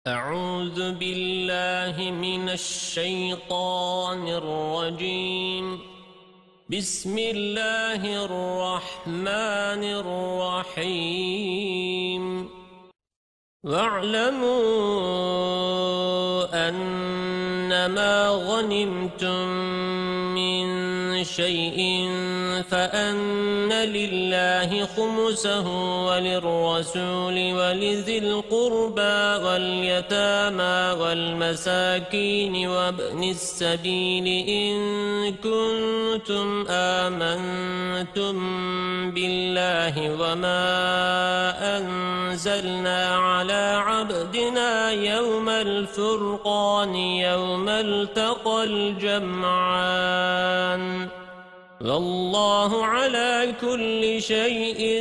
أعوذ بالله من الشيطان الرجيم. بسم الله الرحمن الرحيم. واعلموا أنما غنمتم من شيء فأن لله خمسه وللرسول ولذي القربى واليتامى والمساكين وابن السبيل إن كنتم آمنتم بالله وما أنزلنا على عبدنا يوم الفرقان يوم التقى الجمعان والله على كل شيء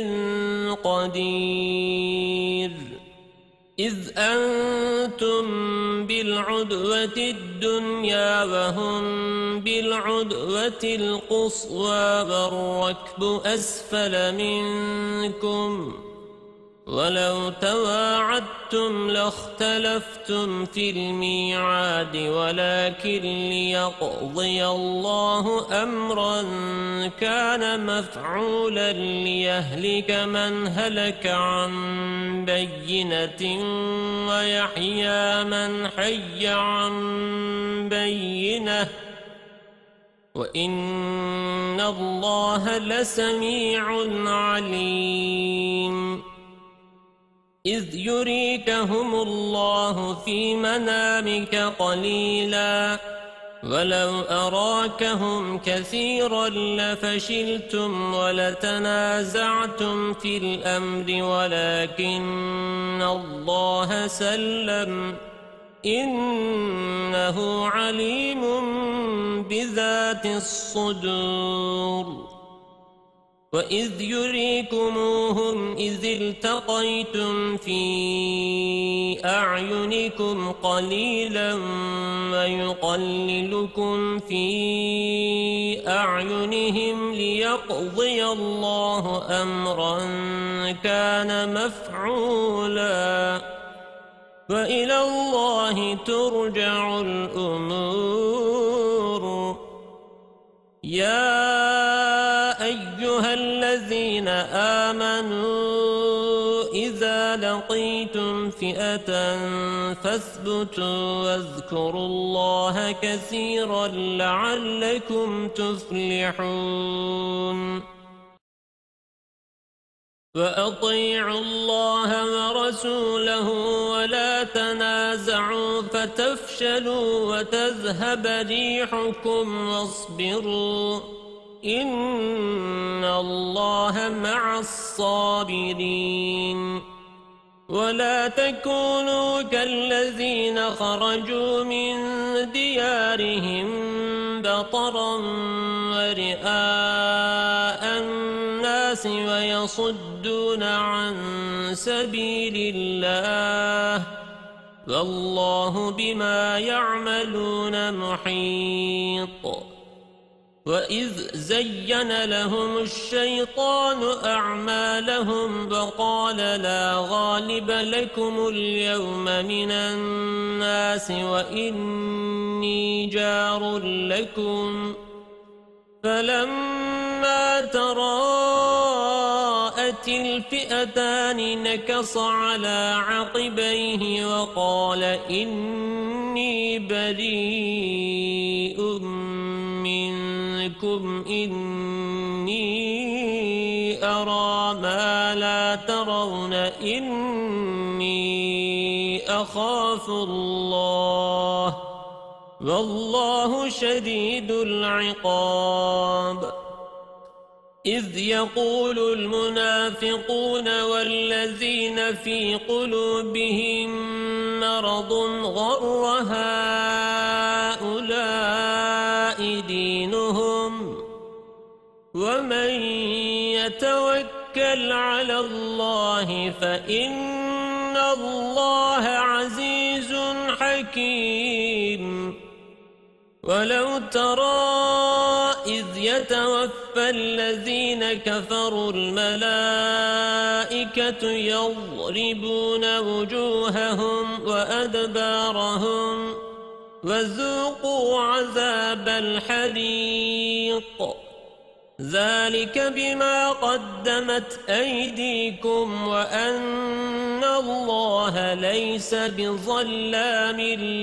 قدير. إذ أنتم بالعدوة الدنيا وهم بالعدوة القصوى والركب أسفل منكم ولو تواعدتم لاختلفتم في الميعاد ولكن ليقضي الله أمرا كان مفعولا ليهلك من هلك عن بينة ويحيى من حي عن بينة وإن الله لسميع عليم. إذ يريكهم الله في منامك قليلا ولو أراكهم كثيرا لفشلتم ولتنازعتم في الأمر ولكن الله سلم إنه عليم بذات الصدور. وإذ يريكموهم إذ التقيتم في أعينكم قليلا ويقللكم في أعينهم ليقضي الله أمرا كان مفعولا وإلى الله ترجع الأمور. يا أيها الذين آمنوا إذا لقيتم فئة فاثبتوا واذكروا الله كثيرا لعلكم تفلحون. وأطيعوا الله ورسوله ولا تنازعوا فتفشلوا وتذهب ريحكم واصبروا إن الله مع الصابرين. ولا تكونوا كالذين خرجوا من ديارهم بطرا ورئاء الناس ويصدون عن سبيل الله والله بما يعملون محيط. وإذ زين لهم الشيطان أعمالهم وقال لا غالب لكم اليوم من الناس وإني جار لكم فلما تراءت الفئتان نكص على عقبيه وقال إني بريء منكم إني أرى ما لا ترون إني أخاف الله والله شديد العقاب. إذ يقول المنافقون والذين في قلوبهم مرض غر هؤلاء دينهم ومن يتوكل على الله فإن الله عزيز حكيم. ولو ترى إذ يتوفى الذين كفروا الملائكة يضربون وجوههم وأدبارهم وذوقوا عذاب الحريق ذلك بما قدمت أيديكم وأن الله ليس بظلام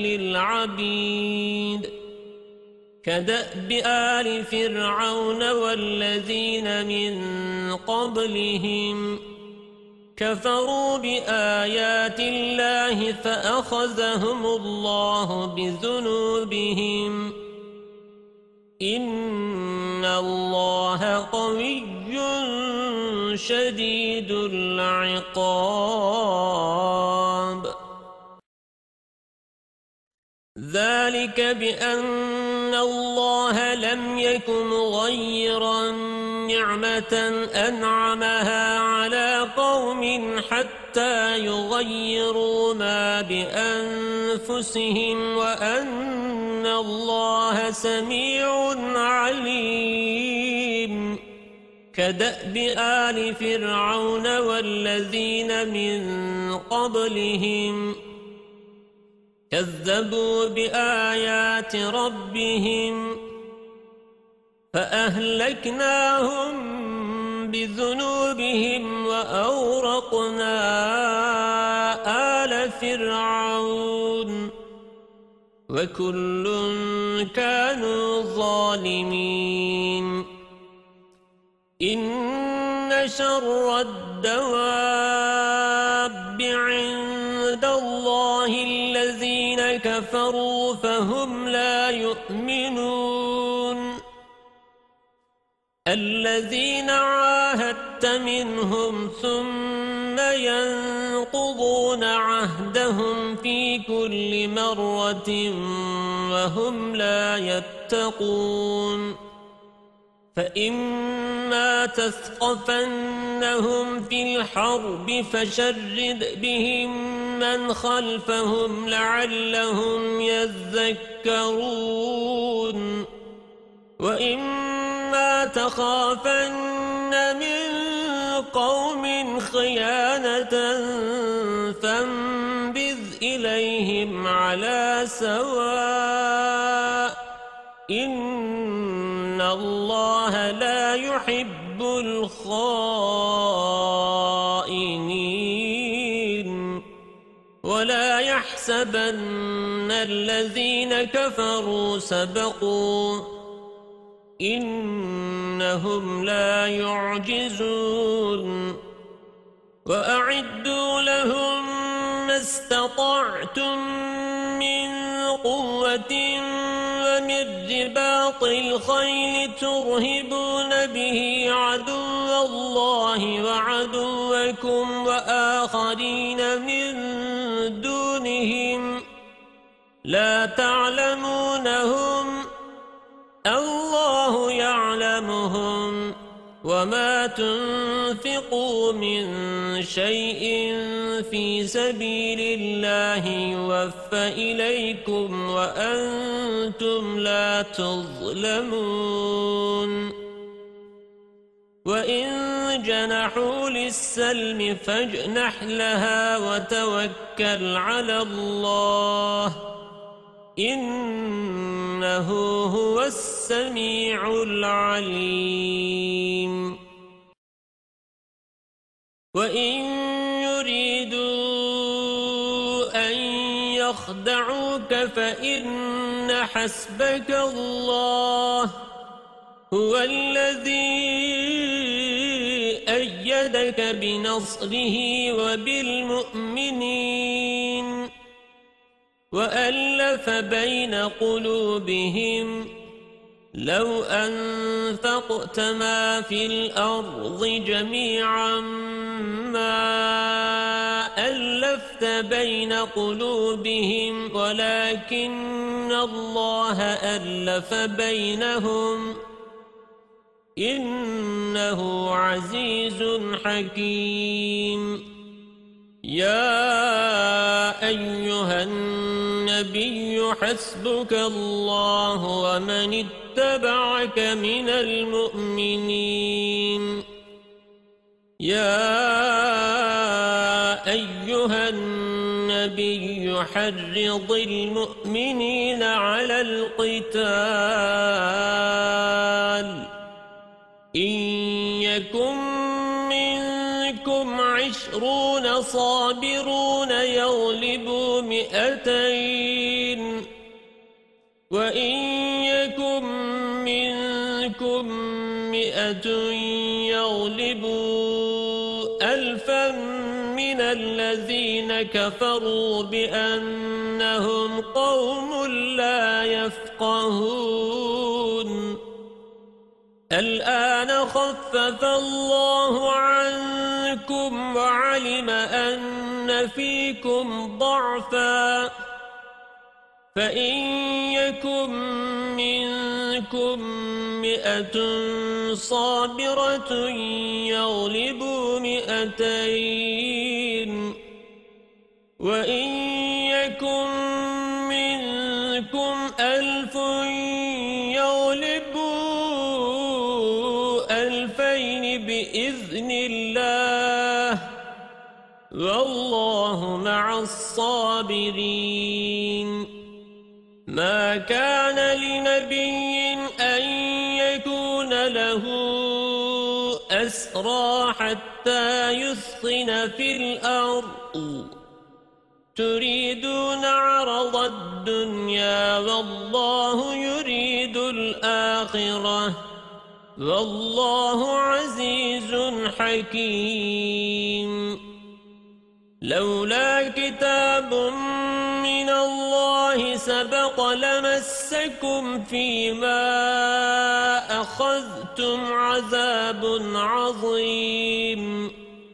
للعبيد كدأب آل فرعون والذين من قبلهم كفروا بآيات الله فأخذهم الله بذنوبهم إن الله قوي شديد العقاب ذلك بأن الله لم يكن مغيرا نعمة أنعمها على قوم حتى يغيروا ما بأنفسهم وأن الله سميع عليم كدأب آل فرعون والذين من قبلهم كذبوا بآيات ربهم فأهلكناهم بذنوبهم وأورقنا آل فرعون وكل كانوا ظالمين إن شر الدواب عند الله الذين كفروا فهم لا يؤمنون الذين عاهدت منهم ثم ينقضون عهدهم في كل مرة وهم لا يتقون فإما تثقفنهم في الحرب فشرد بهم من خلفهم لعلهم يذكرون وإما تخافن من قوم خيانة فانبذ إليهم على سواء إن الله لا يحب الخائنين ولا يحسبن الذين كفروا سبقوا إنهم لا يعجزون وأعدوا لهم ما استطعتم من قوة ومن رباط الخيل ترهبون به عدو الله وعدوكم وآخرين من دونهم لا تعلمونهم الله يعلمهم وما تنفقوا من شيء في سبيل الله يوفى إليكم وأنتم لا تظلمون وإن جنحوا للسلم فاجنح لها وتوكل على الله إنه هو السميع العليم وإن يريدوا أن يخدعوك فإن حسبك الله هو الذي أيدك بنصره وبالمؤمنين وألف بين قلوبهم لو أنفقت ما في الأرض جميعا ما ألفت بين قلوبهم ولكن الله ألف بينهم إنه عزيز حكيم يا أيها النبي حسبك الله ومن اتبعك من المؤمنين يا أيها النبي حرض المؤمنين على القتال إن يكن منكم 20 صابرون يغلبوا 200 وإن يكن منكم 100 يغلبوا 1000 من الذين كفروا بأنهم قوم لا يفقهون الآن خفف الله عنكم وعلم أن فيكم ضعفا فإن يكن منكم 100 صابرة يغلبوا 200 وإن يكن منكم 1000 يغلبوا 2000 بإذن الله والله مع الصابرين ما كان لنبي أن يكون له أسرى حتى يثخن في الأرض تريدون عرض الدنيا والله يريد الآخرة والله عزيز حكيم لولا كتاب من الله سبق لمسكم فيما أخذتم عذاب عظيم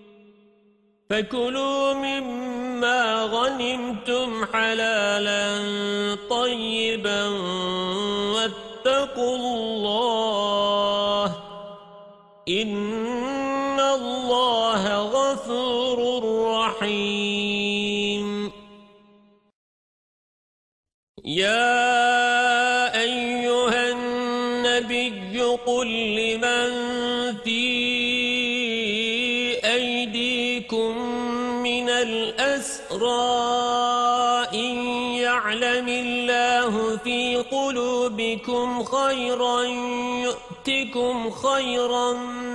فكلوا مما غنمتم حلالا طيبا واتقوا الله إن الله غفور رحيم يا أيها النبي قل لمن في أيديكم من الأسرى إن يعلم الله في قلوبكم خيرا يؤتكم خيرا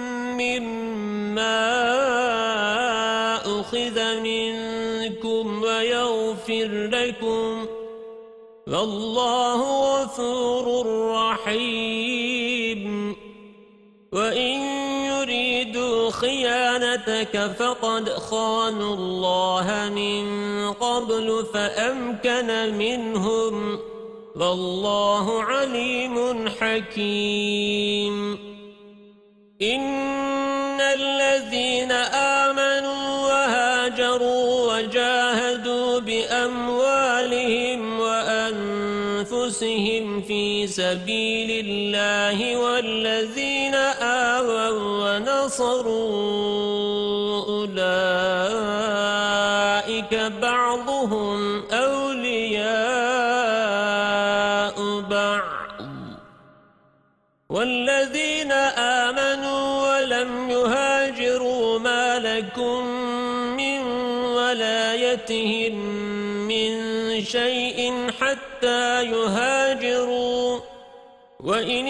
مما أخذ منكم ويغفر لكم والله غفور رحيم وإن يريدوا خيانتك فقد خانوا الله من قبل فأمكن منهم والله عليم حكيم إن الذين آمنوا وهاجروا وجاهدوا بأموالهم وأنفسهم في سبيل الله والذين آووا ونصروا أولئك بعضهم أولياء بعض والذين آمنوا ولم يهاجروا ما لكم من ولايتهم من شيء حتى يهاجروا وإن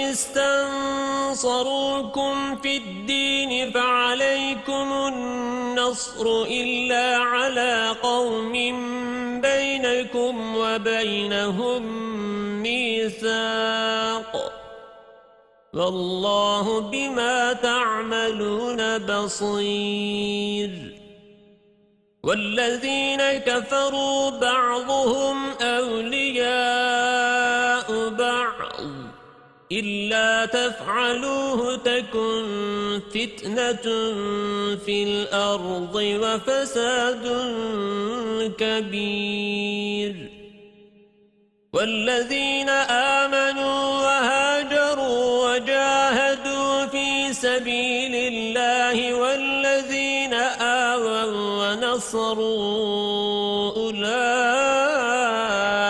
استنصروكم في الدين فعليكم النصر إلا على قوم بينكم وبينهم ميثاق والله بما تعملون بصير والذين كفروا بعضهم أولياء بعض إلا تفعلوه تكن فتنة في الأرض وفساد كبير والذين آمنوا وهاجروا وجاهدوا في سبيل الله والذين آووا ونصروا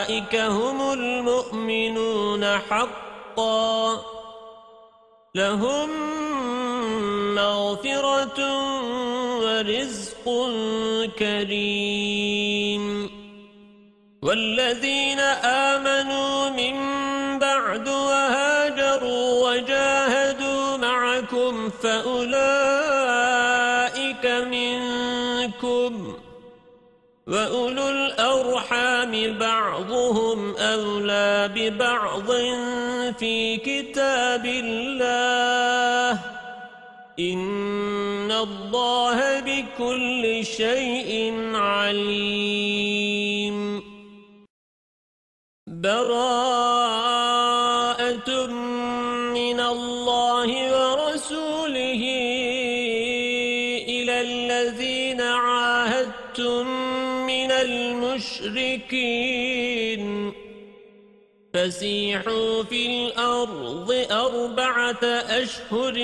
أولئك هم المؤمنون حقا لهم مغفرة ورزق كريم والذين آمنوا من بعد وهاجروا وجاهدوا معكم فأولئك منكم وأولو الأرحام بعضهم أولى ببعض في كتاب الله إن الله بكل شيء عليم براءة من الله ورسوله إلى الذين عاهدتم من المشركين فسيحوا في الأرض 4 أشهر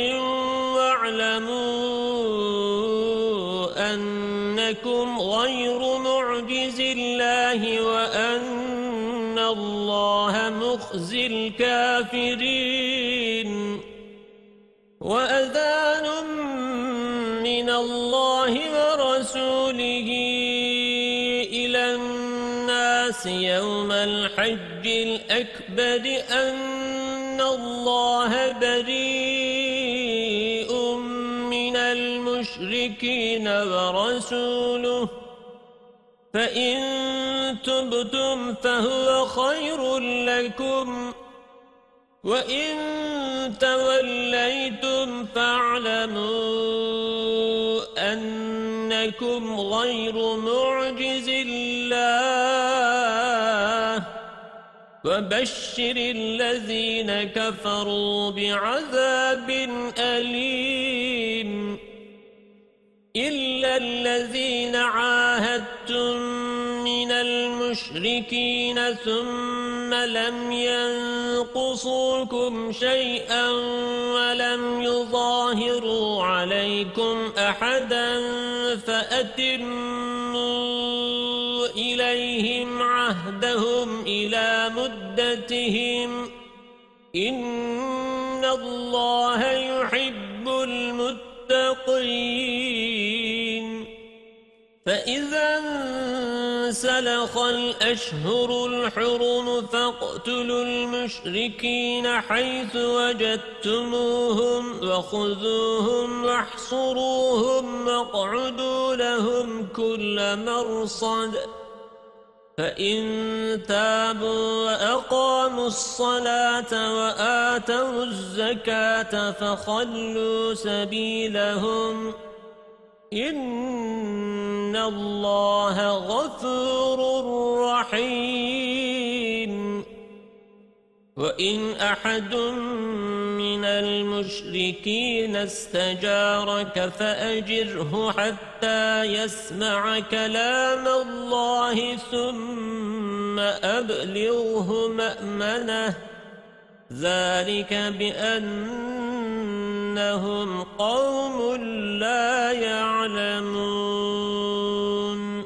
واعلموا أنكم غير معجز الله وأن الله مخزي الكافرين وأذان من الله ورسوله إلى الناس يوم الحج الأكبر أن الله بريء من المشركين ورسوله فإن تبتم فهو خير لكم وإن توليتم فاعلموا أنكم غير معجز الله وبشر الذين كفروا بعذاب أليم إلا الذين عاهدتم من المشركين ثم لم ينقصوكم شيئا ولم يظاهروا عليكم أحدا فأتموا إليهم عهدهم إلى مدتهم إن الله يحب المتقين فإذا انسلخ الأشهر الحرم فاقتلوا المشركين حيث وجدتموهم وخذوهم واحصروهم واقعدوا لهم كل مرصد فإن تابوا وأقاموا الصلاة وآتوا الزكاة فخلوا سبيلهم إن الله غفور رحيم وإن أحد من المشركين استجارك فأجره حتى يسمع كلام الله ثم أبلغه مأمنه ذلك بأنهم قوم لا يعلمون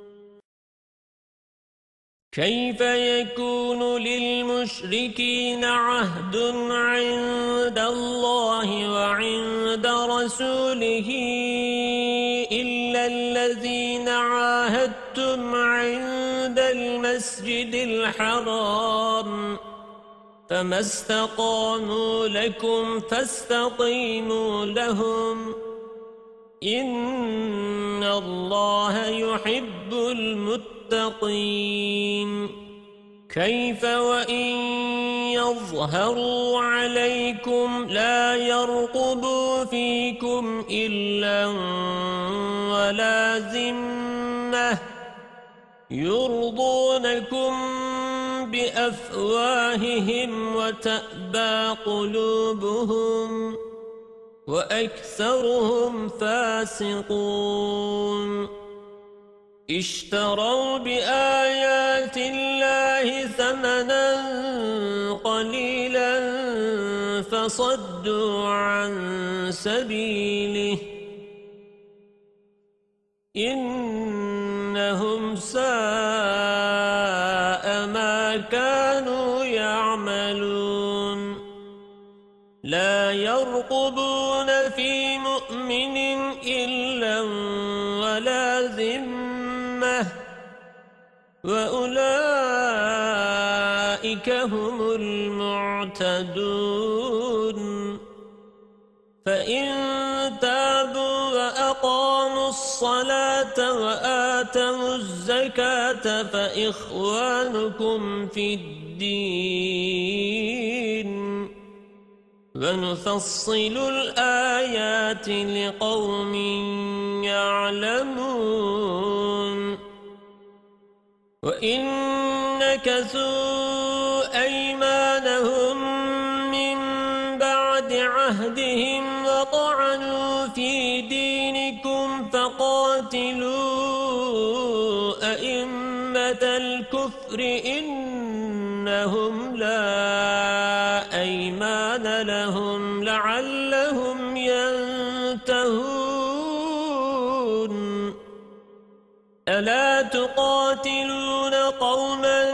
كيف يكون للمشركين عهد عند الله وعند رسوله إلا الذين عاهدتم عند المسجد الحرام فما استقاموا لكم فاستقيموا لهم إن الله يحب المتقين كيف وإن يظهروا عليكم لا يرقبوا فيكم إلا ولا ذمة يرضونكم بأفواههم وتأبى قلوبهم وأكثرهم فاسقون اشتروا بآيات الله ثمنا قليلا فصدوا عن سبيله إنهم ساء ما ما كانوا يعملون لا يرقبون في مؤمن إلا ولا ذمة وأولئك هم المعتدون فإن تابوا وأقاموا الصلاة وآتوا الزكاة فإخوانكم في الدين ونفصل الآيات لقوم يعلمون وإن نكثوا أيمانهم من بعد عهدهم وطعنوا في دينكم فقاتلوا أئمة الكفر إنهم لا أيمان لهم لعلهم ينتهون ألا تقاتلون قوما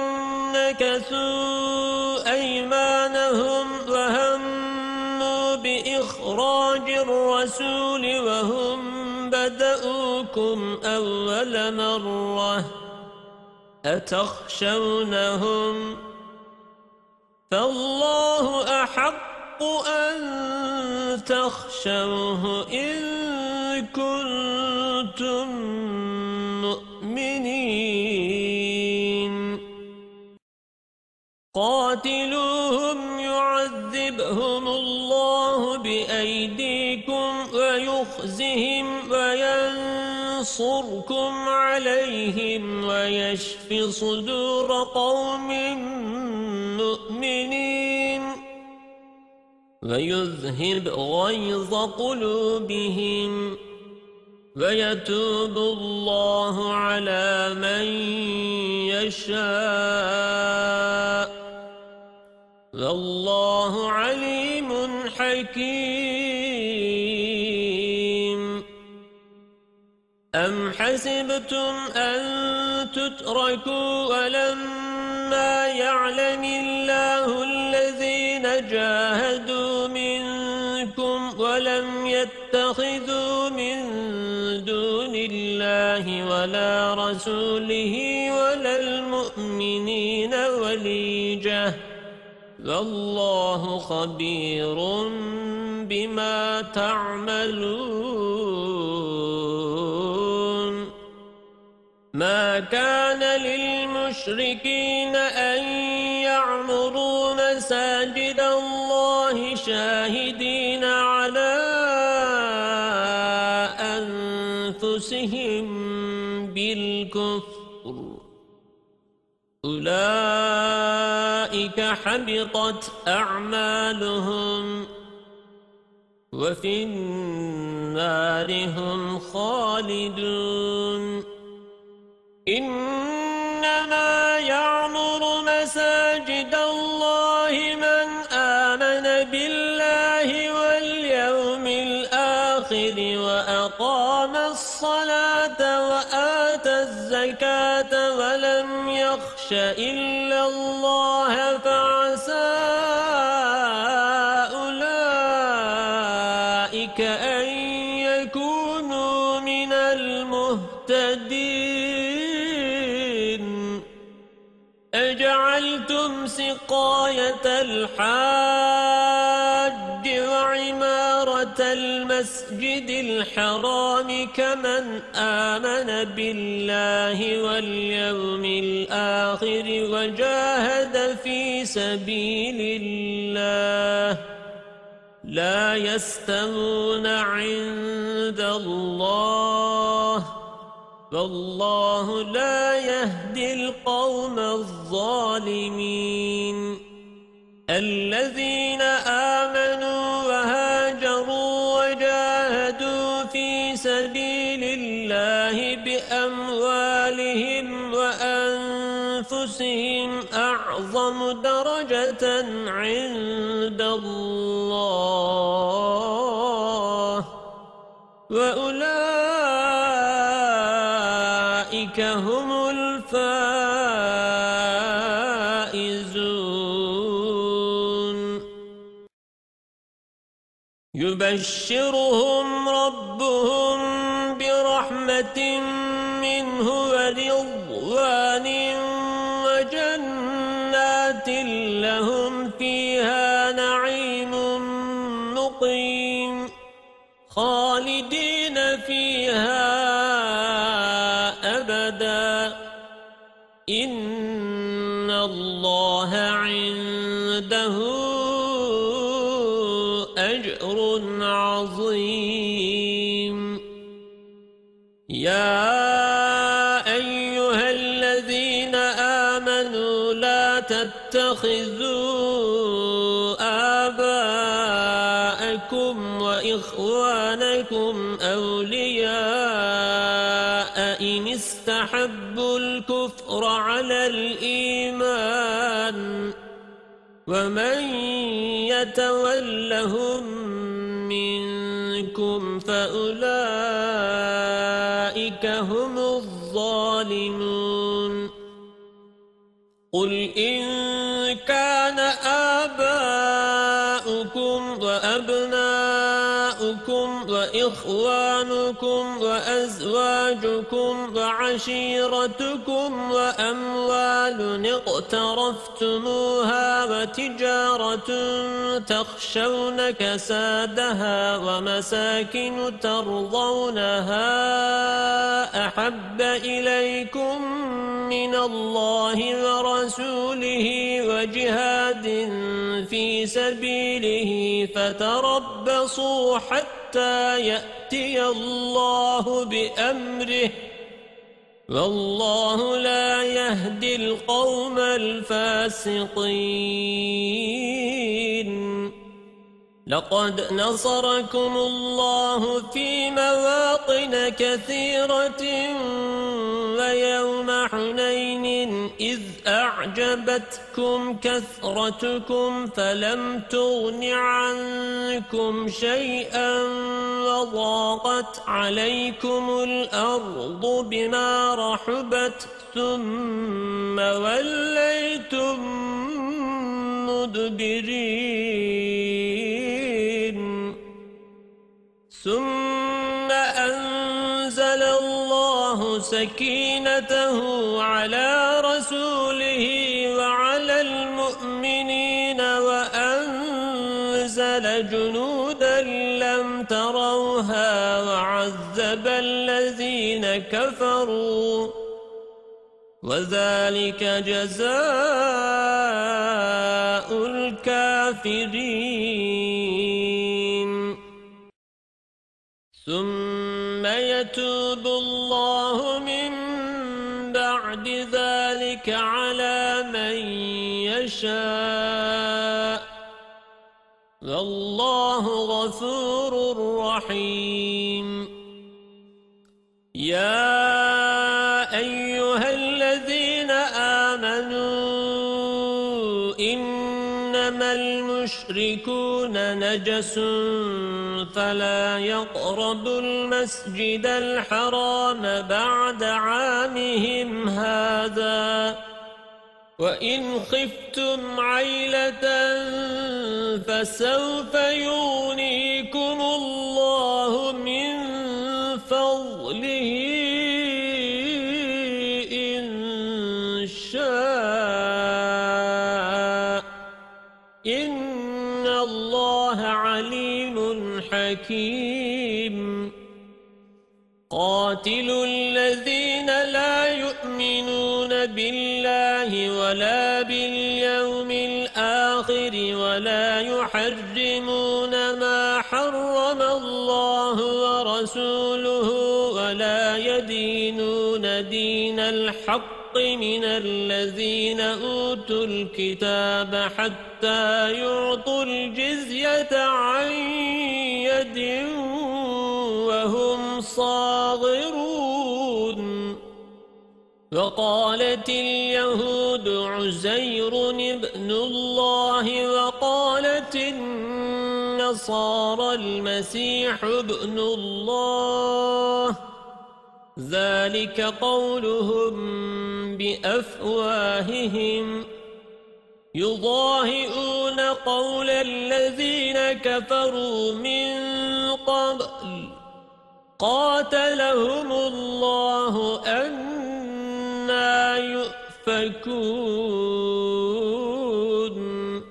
نكثوا أيمانهم وهموا بإخراج الرسول وهم بدؤوكم أول مرة أتخشونهم فالله أحق أن تخشوه إن كنتم مؤمنين قاتلوهم يعذبهم الله بأيديكم ويخزهم وينصركم عليهم ويشف صدور قوم مؤمنين ويذهب غيظ قلوبهم ويتوب الله على من يشاء والله عليم حكيم أم حسبتم أن تتركوا ولما يعلم الله الذين جاهدوا منكم ولم يتخذوا من دون الله ولا رسوله ولا المؤمنين وليجة والله خبير بما تعملون ما كان للمشركين أن يعمروا مساجد الله شاهدين على أنفسهم بالكفر أولئك حبطت أعمالهم وفي النار هم خالدون إنما يعمر مساجد الله من آمن بالله واليوم الآخر وأقام الصلاة وآتى الزكاة ولم يخش إلا الله فعسى أولئك أن يكونوا من المهتدين أجعلتم سقاية الحاج وعمارة المسجد الحرام كمن آمن بالله واليوم الآخر وجاهد في سبيل الله لا يستوون عند الله والله لا يهدي القوم الظالمين الذين آمنوا وهاجروا وجاهدوا في سبيل الله بأموالهم وأنفسهم أعظم درجة عند الله وأولئك هم الفائزون يبشرهم ربهم برحمة منه ورضوان وجنات لهم فيها نعيم مقيم خالدين فيها أبدا إن الله عنده أجر عظيم يا أيها الذين آمنوا لا تتخذوا آباءكم وإخوانكم أولياء إن استحبوا الكفر على الإيمان ومن يتولهم منكم فأولئك هم الظالمون قل إن كان آباؤكم وأبناؤكم وإخوانكم وأزواجكم وعشيرتكم وأموال اقترفتموها وتجارة تخشون كسادها ومساكن ترضونها أحب إليكم من الله ورسوله وجهاد في سبيله فتربصوا حتى يأتي الله بأمره والله لا يهدي القوم الفاسقين لقد نصركم الله في مواطن كثيرة ويوم حنين إذ أعجبتكم كثرتكم فلم تغن عنكم شيئا وضاقت عليكم الأرض بما رحبت ثم وليتم مدبرين ثم أنزل الله سكينته على رسوله وعلى المؤمنين وأنزل جنودا لم تروها وعذب الذين كفروا وذلك جزاء الكافرين ثم يتوب الله من بعد ذلك على من يشاء والله غفور رحيم يا أيها الذين آمنوا إنما المشركون نجس فلا يقربوا المسجد الحرام بعد عامهم هذا وإن خفتم عيلة فسوف يغنيكم الله من فضله إن شاء إن الله عليم حكيم قاتلوا الذين لا يؤمنون بالله ولا باليوم الآخر ولا يحرمون ما حرم الله ورسوله ولا يدينون دين الحق من الذين أوتوا الكتاب حتى يعطوا الجزية عن يد وهم صاغرون وقالت اليهود عزير ابن الله وقالت النصارى المسيح ابن الله ذلك قولهم بأفواههم يضاهئون قول الذين كفروا من قبل قاتلهم الله أنى يؤفكون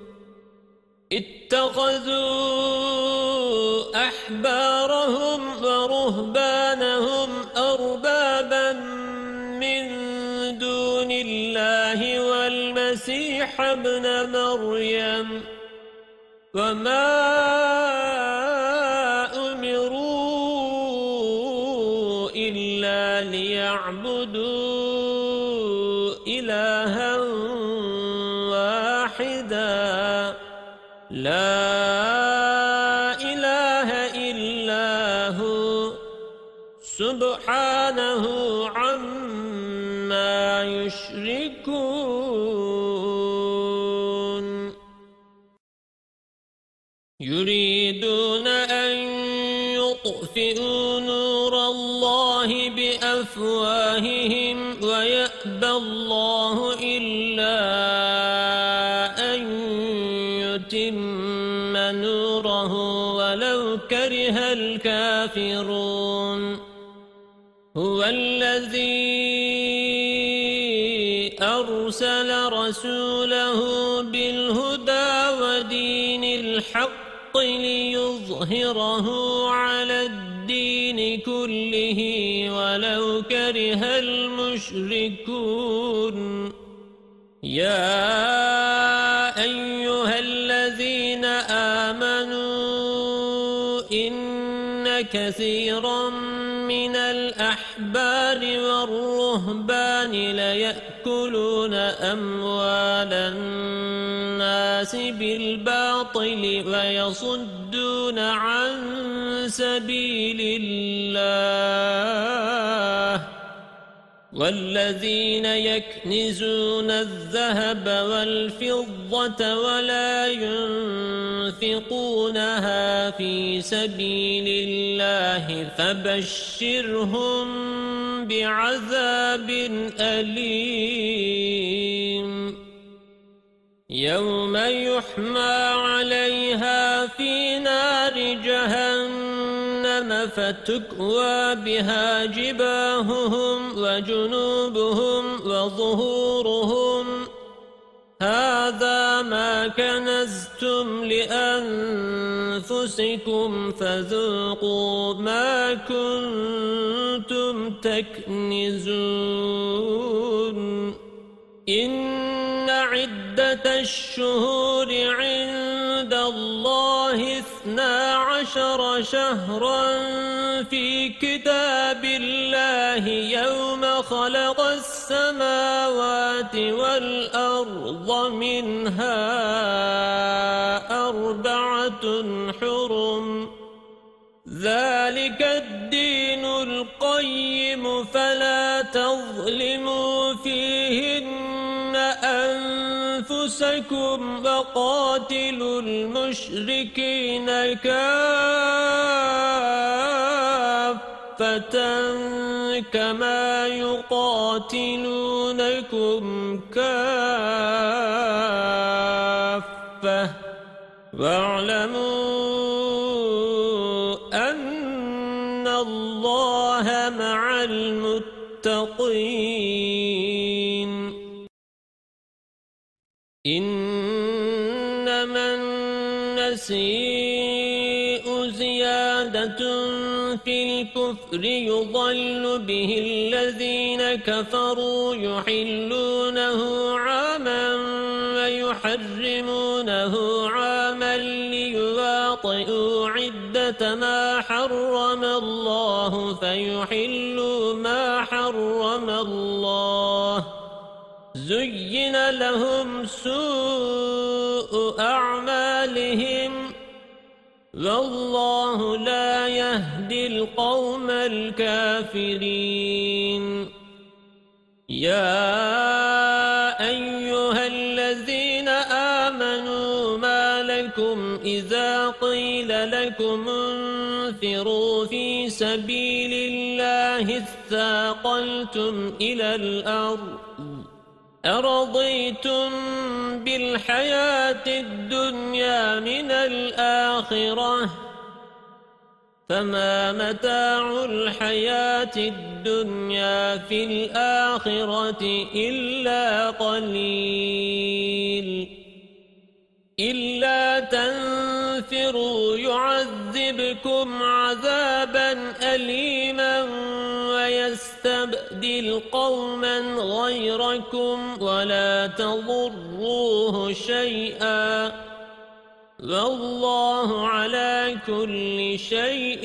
اتخذوا أحبارهم ورهبانهم أربابا من دون الله والمسيح ابن مريم وما أمروا إلا ليعبدوا إلها واحدا لا إله إلا هو سبحانه عما يشركون يريدون أن يطفئوا نور الله بأفواههم ويأبى الله إلا أن يتم نوره ولو كره الكافرون هو الذي أرسل رسوله بالهدى ودين الحق ليظهره على الدين كله ولو كره المشركون يا أيها الذين آمنوا إن كثيرا من الأحبار والرهبان ليأكلون أموال الناس بالباطل ويصدون عن سبيل الله والذين يكنزون الذهب والفضة ولا ينفقونها في سبيل الله فبشرهم بعذاب أليم يوم يحمى عليها في نار جهنم فتكوى بها جباههم وجنوبهم وظهورهم هذا ما كنزتم لأنفسكم فذوقوا ما كنتم تكنزون إن عدة الشهور عند الله 12 شهرا في كتاب الله يوم خلق السماوات والأرض منها 4 حرم ذلك الدين القيم فلا تظلموا فيهن أنفسكم وقاتلوا المشركين كافة كما يقاتلونكم كافة واعلموا أن الله مع المتقين إنما النسيء زيادة في الكفر يضل به الذين كفروا يحلونه عاما ويحرمونه عاما ليواطئوا عدة ما حرم الله فيحلوا ما حرم الله زين لهم سوء أعمالهم والله لا يهدي القوم الكافرين يا أيها الذين آمنوا ما لكم إذا قيل لكم انفروا في سبيل الله اثاقلتم إلى الأرض أرضيتم بالحياة الحياة الدنيا من الآخرة فما متاع الحياة الدنيا في الآخرة إلا قليل إلا تنفروا يعذبكم عذابا أليما ويستبدل قوما غيركم ولا تضروه شيئا والله على كل شيء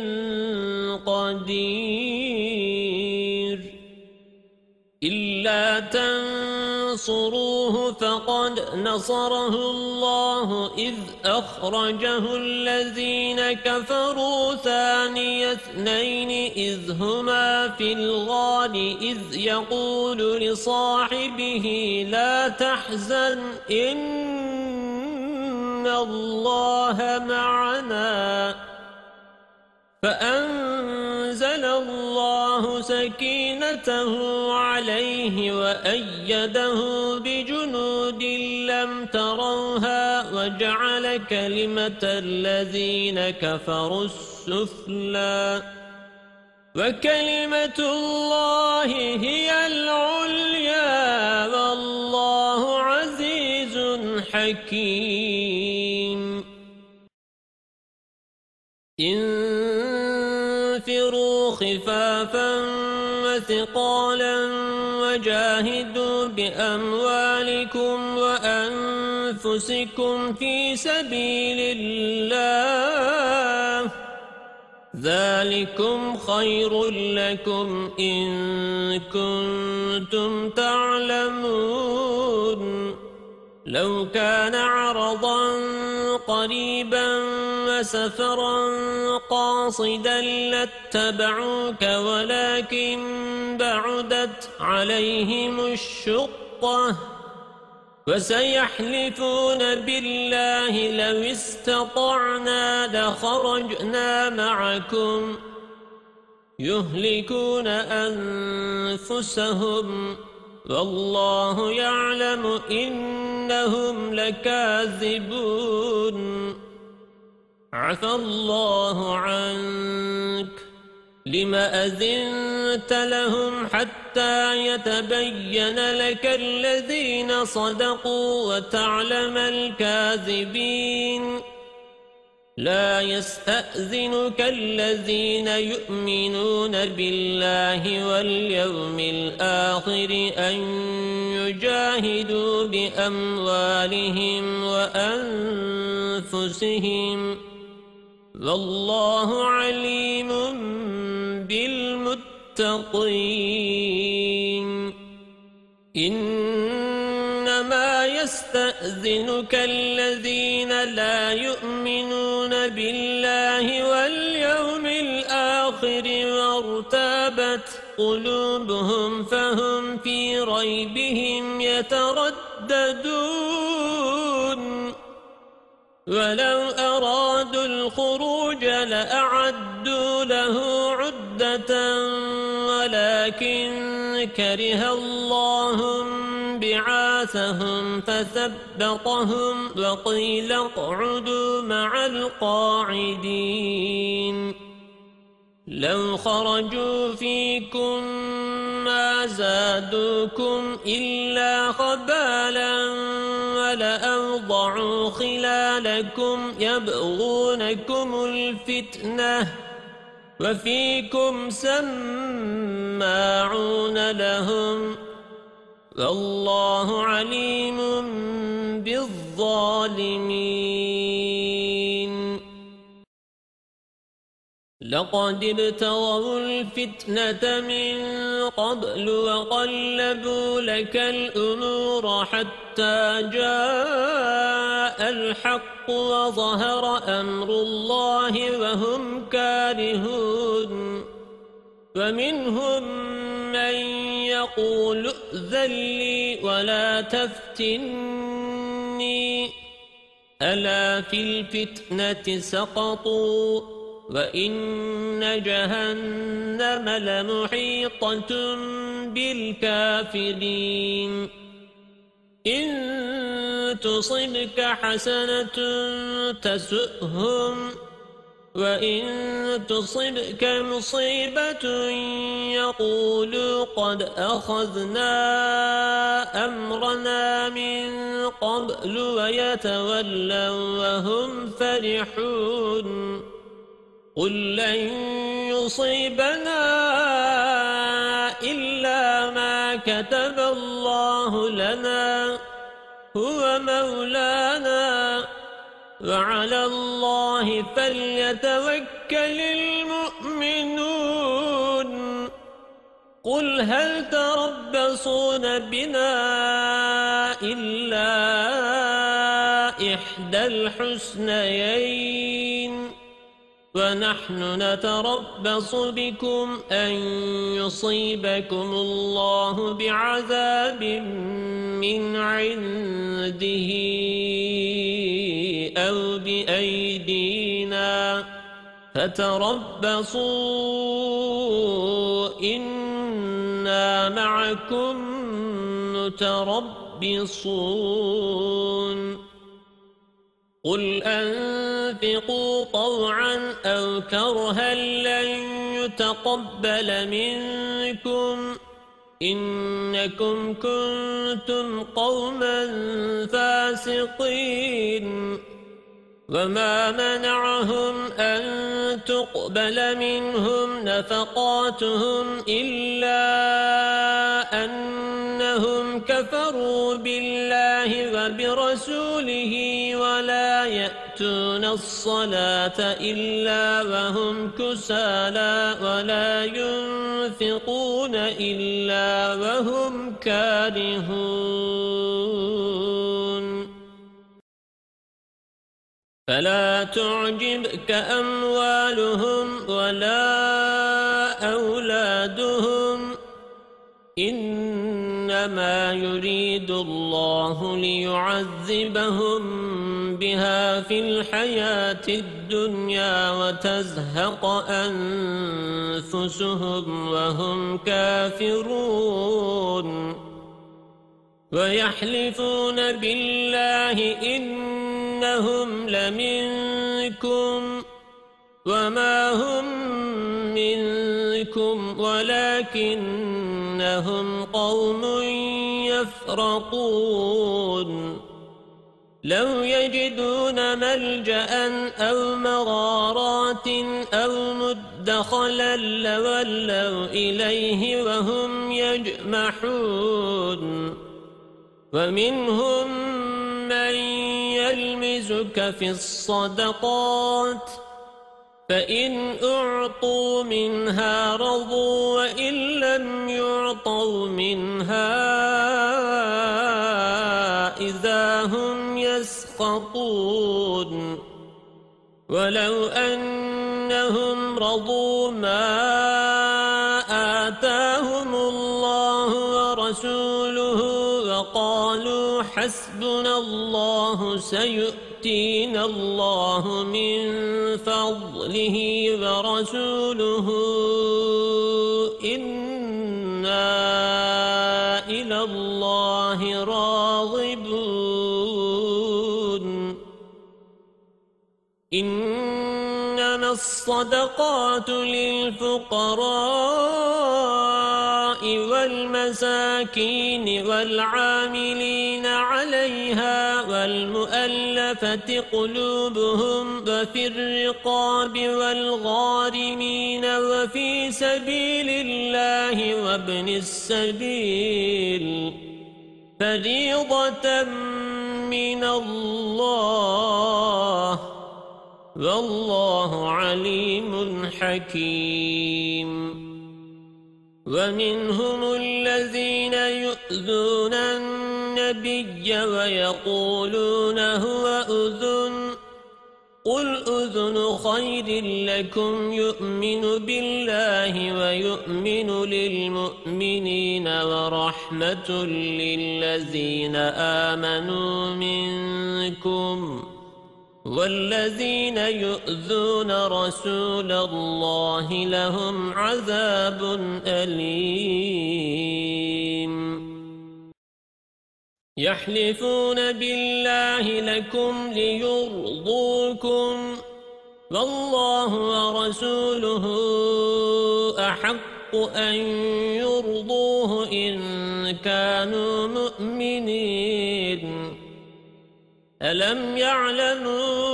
قدير إلا تنصروه فقد نصره الله إذ أخرجه الذين كفروا ثاني اثنين إذ هما في الغار إذ يقول لصاحبه لا تحزن إن الله معنا فأنزل الله سكينته عليه وأيده بجنود لم تروها وجعل كلمة الذين كفروا السفلى وكلمة الله هي العليا والله عزيز حكيم انفروا خفافا وثقالا وجاهدوا بأموالكم وأنفسكم في سبيل الله ذلكم خير لكم إن كنتم تعلمون لو كان عرضا قريبا وسفرا قاصدا لاتبعوك ولكن بعدت عليهم الشقة وسيحلفون بالله لو استطعنا لخرجنا معكم يهلكون أنفسهم والله يعلم إنهم لكاذبون عفى الله عنك لما أذنت لهم حتى يتبين لك الذين صدقوا وتعلم الكاذبين لا يستأذنك الذين يؤمنون بالله واليوم الآخر أن يجاهدوا بأموالهم وأنفسهم والله عليم بالمتقين إنما يستأذنك الذين لا يؤمنون بالله واليوم الآخر وارتابت قلوبهم فهم في ريبهم يترددون ولو أرادوا الخروج لأعدوا له عدة ولكن كره الله بعاثهم فثبطهم وقيل اقعدوا مع القاعدين لو خرجوا فيكم ما زادوكم إلا خبالا ولأوضعوا خلالكم يبغونكم الفتنة وفيكم سماعون لهم والله عليم بالظالمين لقد ابتغوا الفتنة من قبل وقلبوا لك الأمور حتى جاء الحق وظهر أمر الله وهم كارهون ومنهم من يقول ائذن لي ولا تفتني ألا في الفتنة سقطوا وإن جهنم لمحيطة بالكافرين إن تصبك حسنة تسؤهم وإن تصبك مصيبة يقولوا قد أخذنا أمرنا من قبل ويتولوا وهم فرحون قل لن يصيبنا إلا ما كتب الله لنا هو مولانا وعلى الله فليتوكل المؤمنون قل هل تربصون بنا إلا إحدى الحسنيين ونحن نتربص بكم أن يصيبكم الله بعذاب من عنده أو بأيدينا فتربصوا إنا معكم متربصون قل أنفقوا طوعا أو كرها لن يتقبل منكم إنكم كنتم قوما فاسقين وما منعهم أن تقبل منهم نفقاتهم إلا أنهم كفروا بالله وبرسوله ولا يأتون الصلاة إلا وهم كسالى ولا ينفقون إلا وهم كارهون فلا تعجبك أموالهم ولا أولادهم إنما يريد الله ليعذبهم بها في الحياة الدنيا وتزهق أنفسهم وهم كافرون ويحلفون بالله إنهم لمنكم وما هم منكم ولكنهم قوم يفرقون لو يجدون ملجأ أو مغارات أو مدخلا لولوا إليه وهم يجمحون ومنهم من يلمزك في الصدقات فإن أعطوا منها رضوا وإن لم يعطوا منها إذا هم يسخطون ولو أنهم رضوا ما آتاهم الله ورسوله وقالوا حسبنا الله سيؤتينا الله من فضله ورسوله إنا إلى الله راغبون إنما الصدقات للفقراء والمساكين والعاملين عليها والمؤلفة قلوبهم وفي الرقاب والغارمين وفي سبيل الله وابن السبيل فريضة من الله والله عليم حكيم ومنهم الذين يؤذون النبي ويقولون هو أذن قل أذن خير لكم يؤمن بالله ويؤمن للمؤمنين ورحمة للذين آمنوا منكم والذين يؤذون رسول الله لهم عذاب أليم يحلفون بالله لكم ليرضوكم والله ورسوله أحق أن يرضوه إن كانوا مؤمنين ألم يعلموا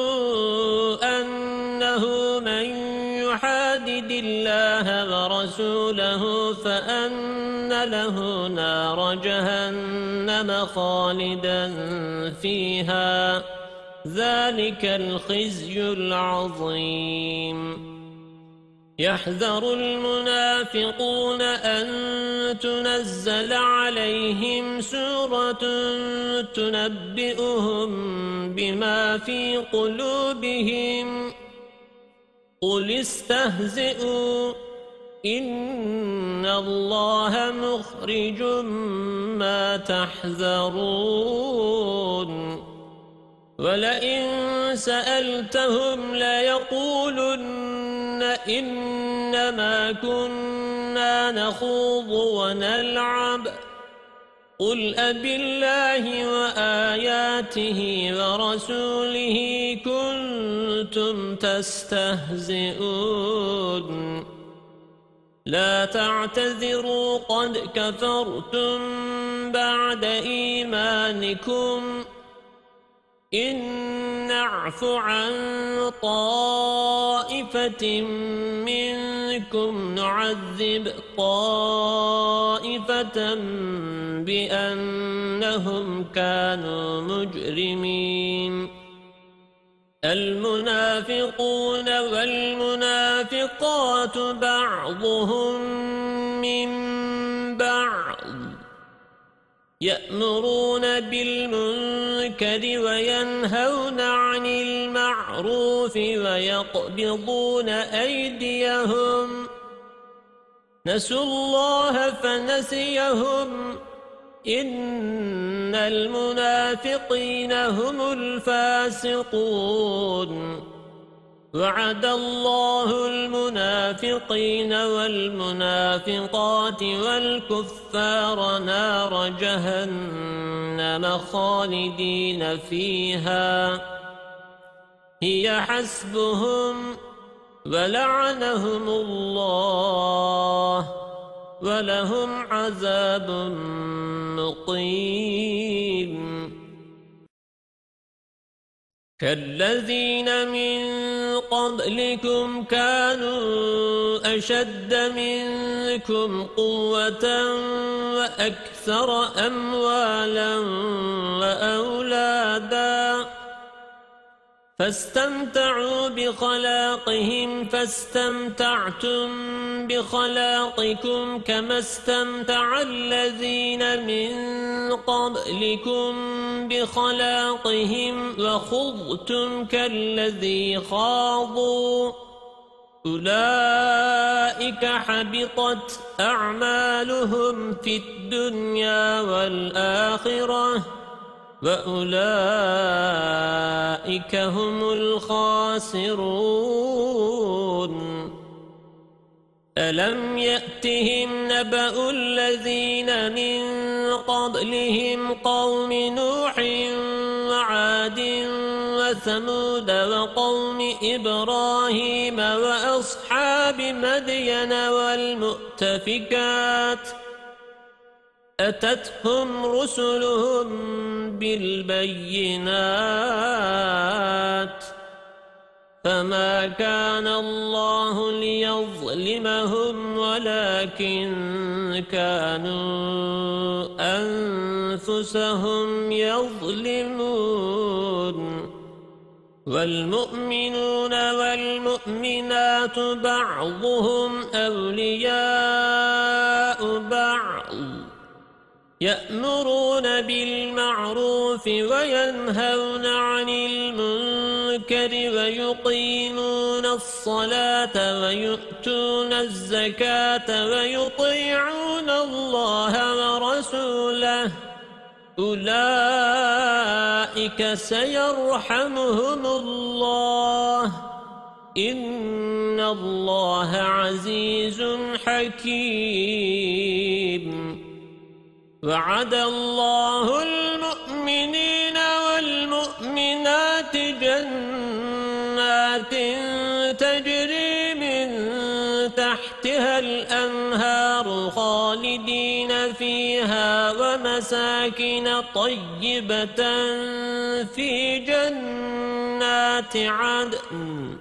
أنه من يحادد الله ورسوله فأن له نار جهنم خالدا فيها ذلك الخزي العظيم يحذر المنافقون أن تنزل عليهم سورة تنبئهم بما في قلوبهم قل استهزئوا إن الله مخرج ما تحذرون ولئن سألتهم ليقولن إنما كنا نخوض ونلعب قل أبالله وآياته ورسوله كنتم تستهزئون لا تعتذروا قد كفرتم بعد إيمانكم إن نعف عن طائفة منكم نعذب طائفة بأنهم كانوا مجرمين المنافقون والمنافقات بعضهم من بعض يأمرون بالمنكر وينهون عن المعروف ويقبضون أيديهم نسوا الله فنسيهم إن المنافقين هم الفاسقون وعد الله المنافقين والمنافقات والكفار نار جهنم خالدين فيها هي حسبهم ولعنهم الله ولهم عذاب مقيم كالذين من قبلكم كانوا أشد منكم قوة وأكثر أموالا وأولادا فاستمتعوا بخلاقهم فاستمتعتم بخلاقكم كما استمتع الذين من قبلكم بخلاقهم وخضتم كالذي خاضوا أولئك حبطت أعمالهم في الدنيا والآخرة وأولئك هم الخاسرون ألم يأتهم نبأ الذين من قبلهم قوم نوح وعاد وثمود وقوم إبراهيم وأصحاب مدين والمؤتفكات أتتهم رسلهم بالبينات فما كان الله ليظلمهم ولكن كانوا أنفسهم يظلمون والمؤمنون والمؤمنات بعضهم أولياء بعض يأمرون بالمعروف وينهون عن المنكر ويقيمون الصلاة ويؤتون الزكاة ويطيعون الله ورسوله أولئك سيرحمهم الله إن الله عزيز حكيم وعد الله المؤمنين فيها ومساكن طيبة في جنات عدن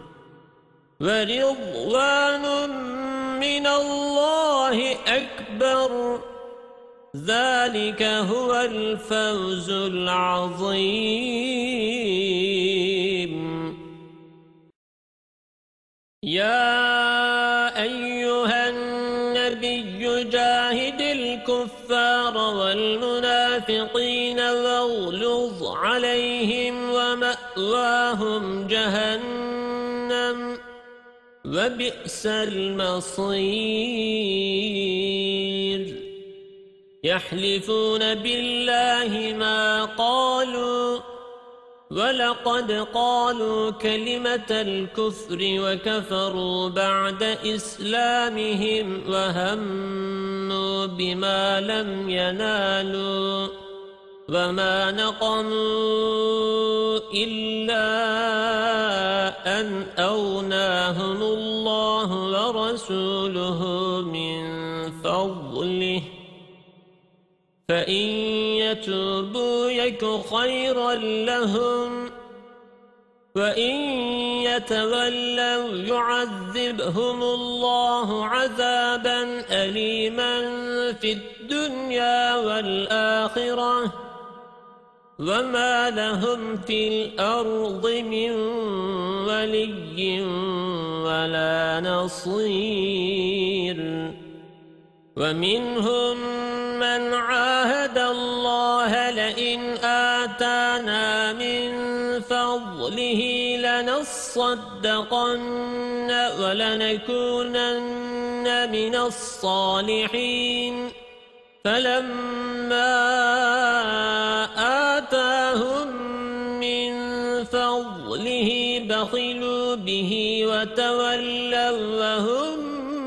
ورضوان من الله أكبر ذلك هو الفوز العظيم يا أيها النبي جاهد الكفار والمنافقين واغلظ عليهم ومأواهم جهنم وبئس المصير يحلفون بالله ما قالوا ولقد قالوا كلمة الكفر وكفروا بعد إسلامهم وهموا بما لم ينالوا وما نقموا إلا أن أغناهم الله ورسوله من فضله فإن يتوبوا يك خيرا لهم وإن يتولوا يعذبهم الله عذابا أليما في الدنيا والآخرة وما لهم في الأرض من ولي ولا نصير ومنهم من عاهد الله لئن آتانا من فضله لنصدقن ولنكونن من الصالحين فلما آتاهم من فضله بخلوا به وتولوا وهم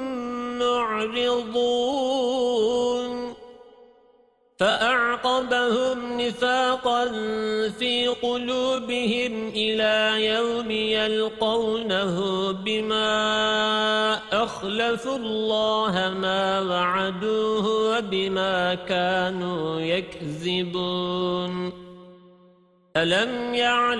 معرضون فأعقبهم نفاقا في قلوبهم إلى يوم يلقونه بما أخلفوا الله ما وعدوه وبما كانوا يكذبون ألم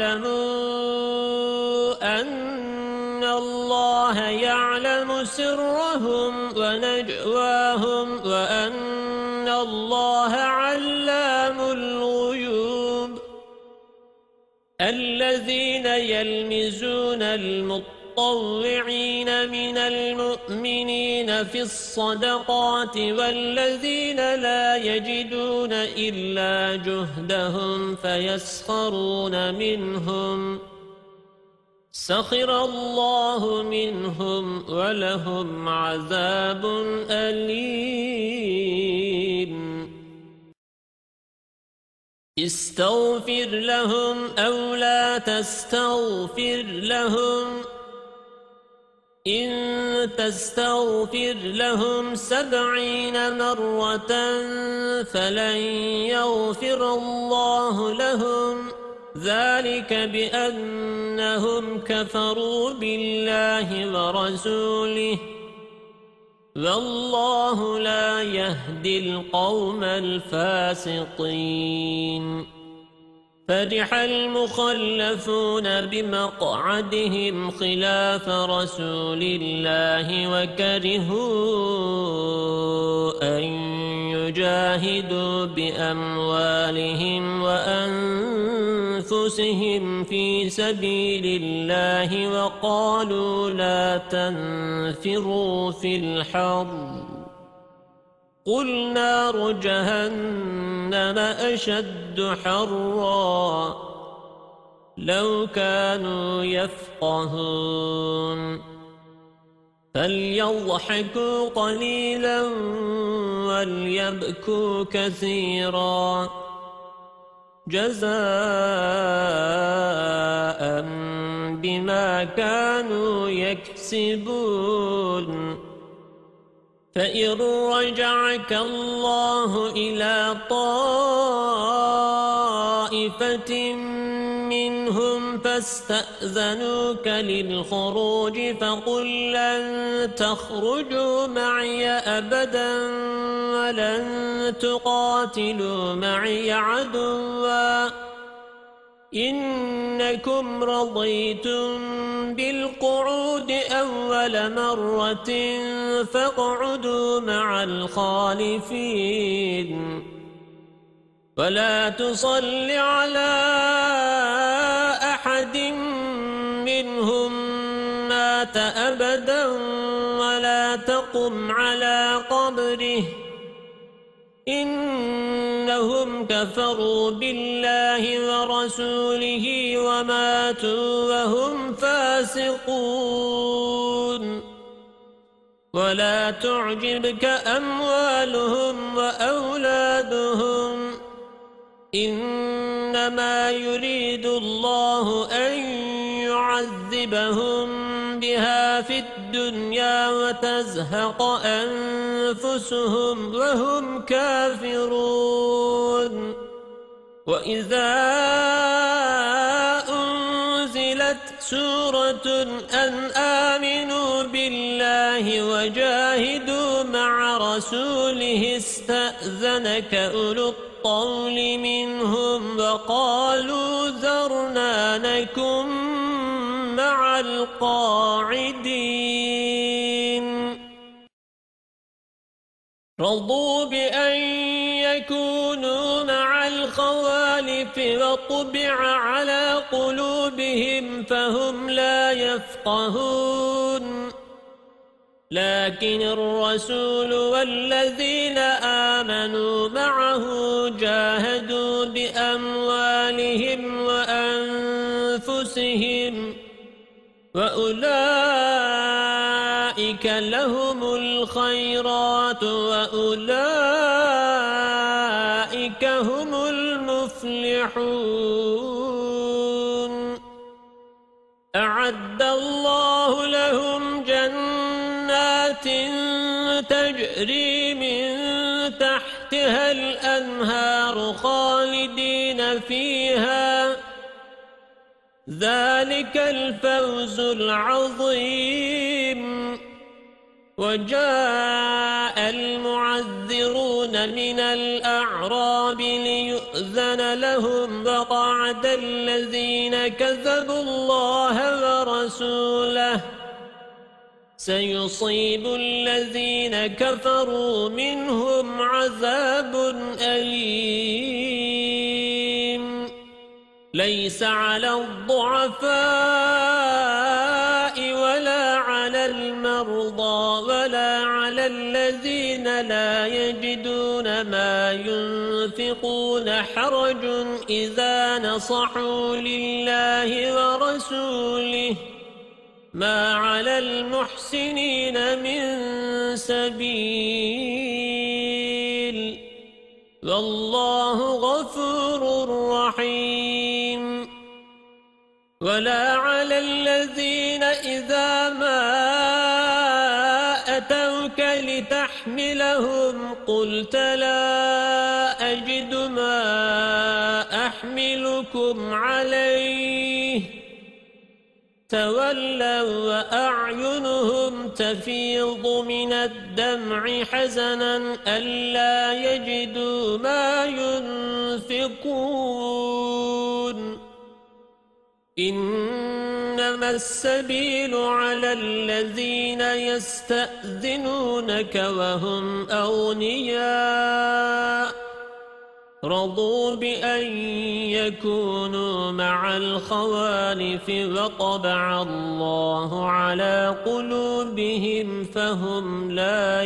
يعلموا أن الله يعلم سرهم ونجواهم وأن الله علام الغيوب الذين يلمزون المطوعين من المؤمنين في الصدقات والذين لا يجدون إلا جهدهم فيسخرون منهم سخر الله منهم ولهم عذاب أليم استغفر لهم أو لا تستغفر لهم إن تستغفر لهم 70 مرة فلن يغفر الله لهم ذلك بأنهم كفروا بالله ورسوله والله لا يهدي القوم الفاسقين فرح المخلفون بمقعدهم خلاف رسول الله وكرهوا أن يجاهدوا بأموالهم وأنفسهم في سبيل الله وقالوا لا تنفروا في الحر قل نار جهنم أشد حرا لو كانوا يفقهون فليضحكوا قليلا وليبكوا كثيرا جزاء بما كانوا يكسبون فإن رجعك الله إلى طائفة منهم فاستأذنوك للخروج فقل لن تخرجوا معي أبدا ولن تقاتلوا معي عدوا إنكم رضيتم بالقعود أول مرة فاقعدوا مع الخالفين ولا تصل على أحد منهم مات أبدا ولا تقم على قبره إنهم كفروا بالله ورسوله وماتوا وهم فاسقون ولا تعجبك أموالهم وأولادهم إنما يريد الله أن يعذبهم بها في الدنيا وتزهق أنفسهم وهم كافرون وإذا أنزلت سورة أن آمنوا بالله وجاهدوا مع رسوله استأذنك أولو الطول منهم وقالوا ذرنا نكن مع القاعدين رضوا بأن يكونوا مع الخوالف وطبع على قلوبهم فهم لا يفقهون لكن الرسول والذين آمنوا معه جاهدوا بأموالهم وأنفسهم وأولئك لهم الخيرات وأولئك هم المفلحون أعد الله لهم جنات تجري من تحتها الأنهار خالدين فيها ذلك الفوز العظيم وجاء المعذرون من الأعراب ليؤذن لهم وقعد الذين كذبوا الله ورسوله سيصيب الذين كفروا منهم عذاب أليم ليس على الضعفاء ولا على المرضى ولا على الذين لا يجدون ما ينفقون حرج إذا نصحوا لله ورسوله ما على المحسنين من سبيل والله غفور رحيم ولا على الذين إذا ما أتوك لتحملهم قلت لا أجد ما أحملكم عليه تولوا وأعينهم تفيض من الدمع حزنا ألا يجدوا ما ينفقون إنما السبيل على الذين يستأذنونك وهم أغنياء رضوا بأن يكونوا مع الخوالف وطبع الله على قلوبهم فهم لا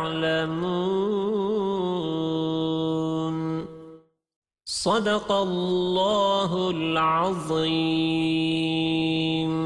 يعلمون صدق الله العظيم